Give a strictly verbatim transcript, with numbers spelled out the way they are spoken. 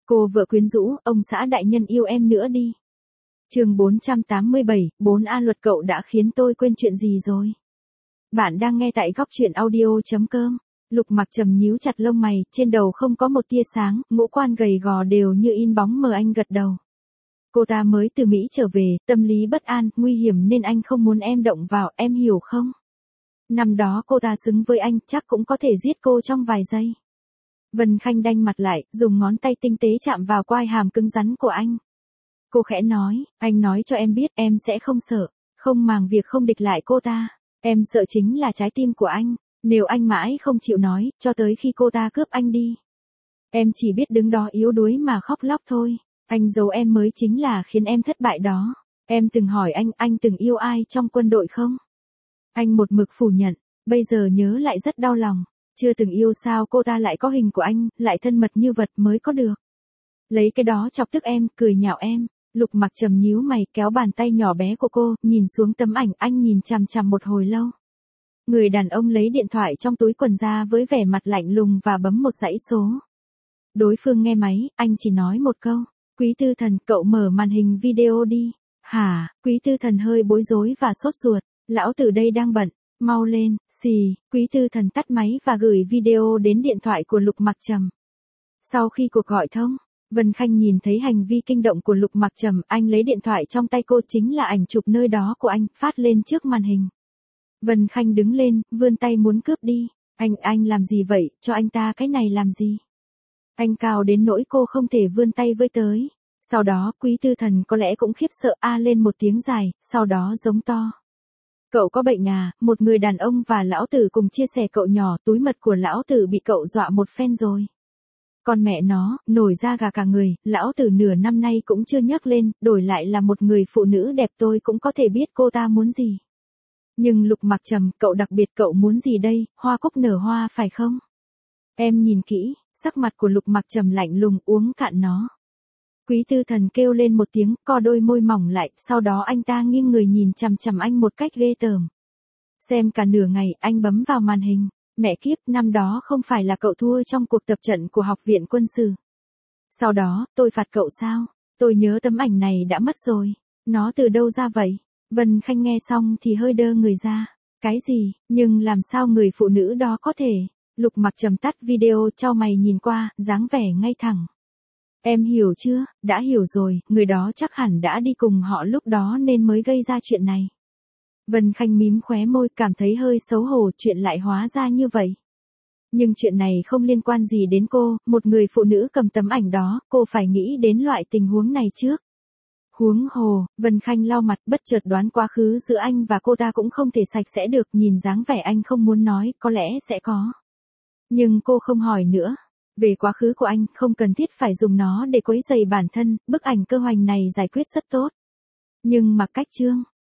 Cô vợ quyến rũ, ông xã đại nhân yêu em nữa đi. Chương bốn trăm tám mươi bảy, bốn A luật cậu đã khiến tôi quên chuyện gì rồi? Bạn đang nghe tại góc truyện audio chấm com. Lục Mặc Trầm nhíu chặt lông mày, trên đầu không có một tia sáng, ngũ quan gầy gò đều như in bóng mờ. Anh gật đầu. Cô ta mới từ Mỹ trở về, tâm lý bất an, nguy hiểm nên anh không muốn em động vào, em hiểu không? Năm đó cô ta xứng với anh, chắc cũng có thể giết cô trong vài giây. Vân Khanh đanh mặt lại, dùng ngón tay tinh tế chạm vào quai hàm cứng rắn của anh. Cô khẽ nói, anh nói cho em biết em sẽ không sợ, không màng việc không địch lại cô ta. Em sợ chính là trái tim của anh, nếu anh mãi không chịu nói, cho tới khi cô ta cướp anh đi. Em chỉ biết đứng đó yếu đuối mà khóc lóc thôi. Anh giấu em mới chính là khiến em thất bại đó. Em từng hỏi anh, anh từng yêu ai trong quân đội không? Anh một mực phủ nhận, bây giờ nhớ lại rất đau lòng. Chưa từng yêu sao cô ta lại có hình của anh, lại thân mật như vật mới có được. Lấy cái đó chọc tức em, cười nhạo em. Lục Mặc Trầm nhíu mày, kéo bàn tay nhỏ bé của cô, nhìn xuống tấm ảnh. Anh nhìn chằm chằm một hồi lâu. Người đàn ông lấy điện thoại trong túi quần ra với vẻ mặt lạnh lùng và bấm một dãy số. Đối phương nghe máy, anh chỉ nói một câu. Quý Tư Thần, cậu mở màn hình video đi. Hả? Quý Tư Thần hơi bối rối và sốt ruột. Lão tử đây đang bận. Mau lên, xì. Quý Tư Thần tắt máy và gửi video đến điện thoại của Lục Mặc Trầm. Sau khi cuộc gọi thông, Vân Khanh nhìn thấy hành vi kinh động của Lục Mặc Trầm. Anh lấy điện thoại trong tay cô, chính là ảnh chụp nơi đó của anh, phát lên trước màn hình. Vân Khanh đứng lên, vươn tay muốn cướp đi. Anh, anh làm gì vậy, cho anh ta cái này làm gì? Anh cao đến nỗi cô không thể vươn tay với tới. Sau đó, Quý Tư Thần có lẽ cũng khiếp sợ a lên một tiếng dài, sau đó giống to. Cậu có bệnh à, một người đàn ông và lão tử cùng chia sẻ cậu nhỏ, túi mật của lão tử bị cậu dọa một phen rồi. Còn mẹ nó, nổi da gà cả người, lão tử nửa năm nay cũng chưa nhắc lên, đổi lại là một người phụ nữ đẹp tôi cũng có thể biết cô ta muốn gì. Nhưng Lục Mặc Trầm, cậu đặc biệt cậu muốn gì đây, hoa cúc nở hoa phải không? Em nhìn kỹ, sắc mặt của Lục Mặc Trầm lạnh lùng, uống cạn nó. Quý Tư Thần kêu lên một tiếng, co đôi môi mỏng lại, sau đó anh ta nghiêng người nhìn chằm chằm anh một cách ghê tởm. Xem cả nửa ngày, anh bấm vào màn hình. Mẹ kiếp, năm đó không phải là cậu thua trong cuộc tập trận của học viện quân sự. Sau đó, tôi phạt cậu sao? Tôi nhớ tấm ảnh này đã mất rồi. Nó từ đâu ra vậy? Vân Khanh nghe xong thì hơi đơ người ra. Cái gì, nhưng làm sao người phụ nữ đó có thể? Lục Mặc Trầm tắt video, chau mày nhìn qua, dáng vẻ ngay thẳng. Em hiểu chưa, đã hiểu rồi, người đó chắc hẳn đã đi cùng họ lúc đó nên mới gây ra chuyện này. Vân Khanh mím khóe môi, cảm thấy hơi xấu hổ, chuyện lại hóa ra như vậy. Nhưng chuyện này không liên quan gì đến cô, một người phụ nữ cầm tấm ảnh đó, cô phải nghĩ đến loại tình huống này trước. Huống hồ, Vân Khanh lau mặt, bất chợt đoán quá khứ giữa anh và cô ta cũng không thể sạch sẽ được, nhìn dáng vẻ anh không muốn nói, có lẽ sẽ có. Nhưng cô không hỏi nữa. Về quá khứ của anh, không cần thiết phải dùng nó để quấy rầy bản thân, bức ảnh cơ hoành này giải quyết rất tốt. Nhưng Mặc Cách Trương,